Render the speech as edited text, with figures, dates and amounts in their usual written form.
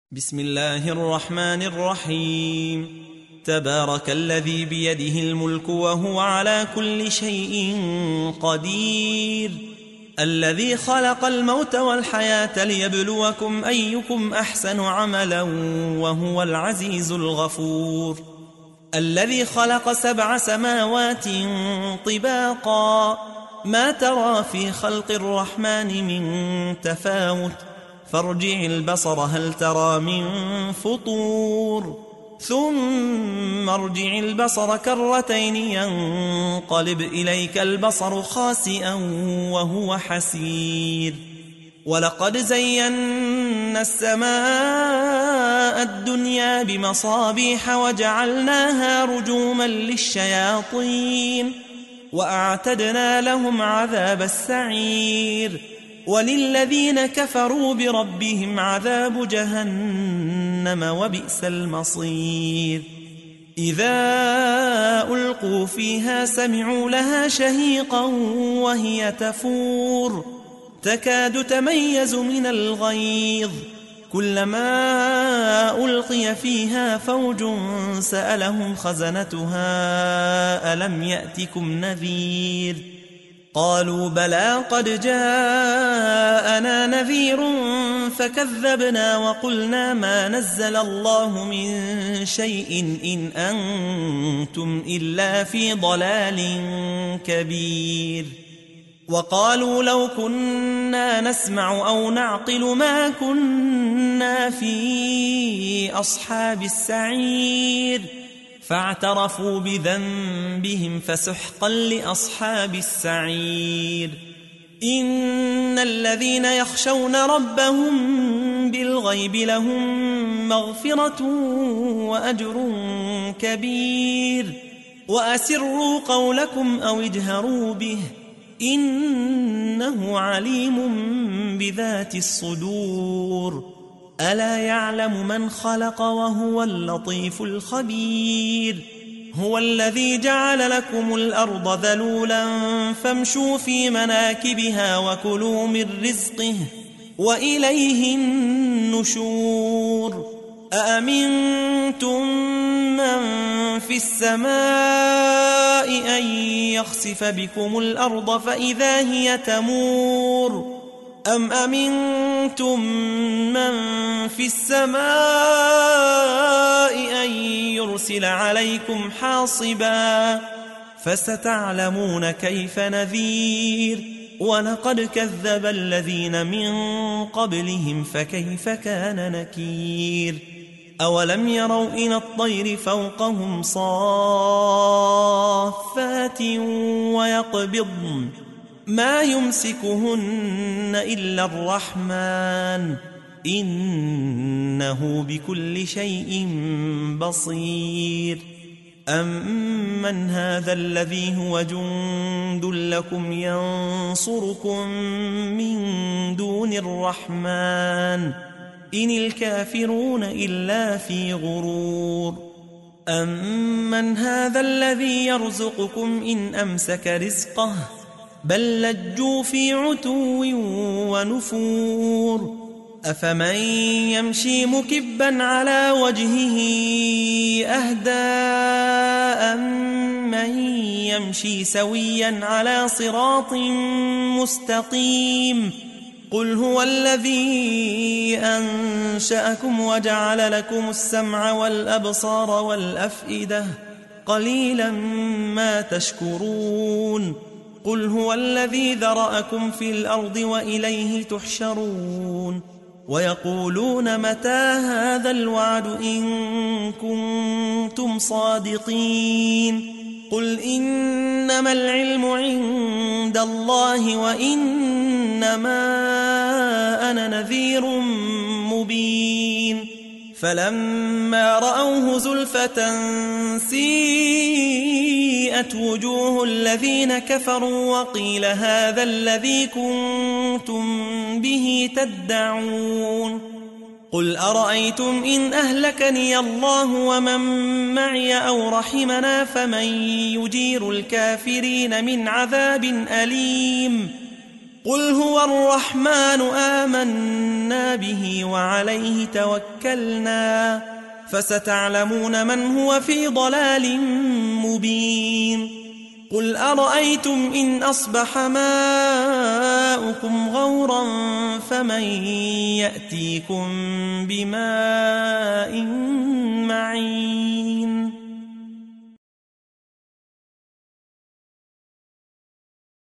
بسم الله الرحمن الرحيم. تبارك الذي بيده الملك وهو على كل شيء قدير، الذي خلق الموت والحياة ليبلوكم أيكم أحسن عملا وهو العزيز الغفور، الذي خلق 7 سماوات طباقا ما ترى في خلق الرحمن من تفاوت، فارجع البصر هل ترى من فطور، ثم ارجع البصر كرتين ينقلب إليك البصر خاسئا وهو حسير. ولقد زينا السماء الدنيا بمصابيح وجعلناها رجوما للشياطين وأعتدنا لهم عذاب السعير. وللذين كفروا بربهم عذاب جهنم وبئس المصير. إذا ألقوا فيها سمعوا لها شهيقا وهي تفور تكاد تميز من الغيظ، كلما ألقي فيها فوج سألهم خزنتها ألم يأتكم نذير؟ قالوا بلى قد جاءنا نذير فكذبنا وقلنا ما نزل الله من شيء إن أنتم إلا في ضلال كبير. وقالوا لو كنا نسمع أو نعقل ما كنا في أصحاب السعير، فاعترفوا بذنبهم فسحقا لأصحاب السعير. إن الذين يخشون ربهم بالغيب لهم مغفرة وأجر كبير. وأسروا قولكم أو اجهروا به إنه عليم بذات الصدور. ألا يعلم من خلق وهو اللطيف الخبير. هو الذي جعل لكم الأرض ذلولا فامشوا في مناكبها وكلوا من رزقه وإليه النشور. أأمنتم من في السماء أن يخسف بكم الأرض فإذا هي تمور، أم أمنتم من في السماء أن يرسل عليكم حاصبا، فستعلمون كيف نذير. ولقد كذب الذين من قبلهم فكيف كان نكير. أولم يروا إلى الطير فوقهم صافات ويقبضن ما يمسكهن إلا الرحمن إنه بكل شيء بصير. أمن هذا الذي هو جند لكم ينصركم من دون الرحمن إن الكافرون إلا في غرور. أمن هذا الذي يرزقكم إن أمسك رزقه بل لجوا في عتو ونفور. أفمن يمشي مكبا على وجهه أهدى أمن يمشي سويا على صراط مستقيم. قل هو الذي أنشأكم وجعل لكم السمع والأبصار والأفئدة قليلا ما تشكرون. قل هو الذي ذرأكم في الأرض وإليه تحشرون. ويقولون متى هذا الوعد إن كنتم صادقين. قل إنما العلم عند الله وإنما أنا نذير مبين. فلما رأوه زلفة سيئت وجوه الذين كفروا وقيل هذا الذي كنتم به تدعون. قل أرأيتم إن أهلكني الله ومن معي أو رحمنا فمن يجير الكافرين من عذاب أليم. قل هو الرحمن آمنا به وعليه توكلنا فستعلمون من هو في ضلال مبين قل أرأيتم إن أصبح ماؤكم غورا فمن يأتيكم بماء معين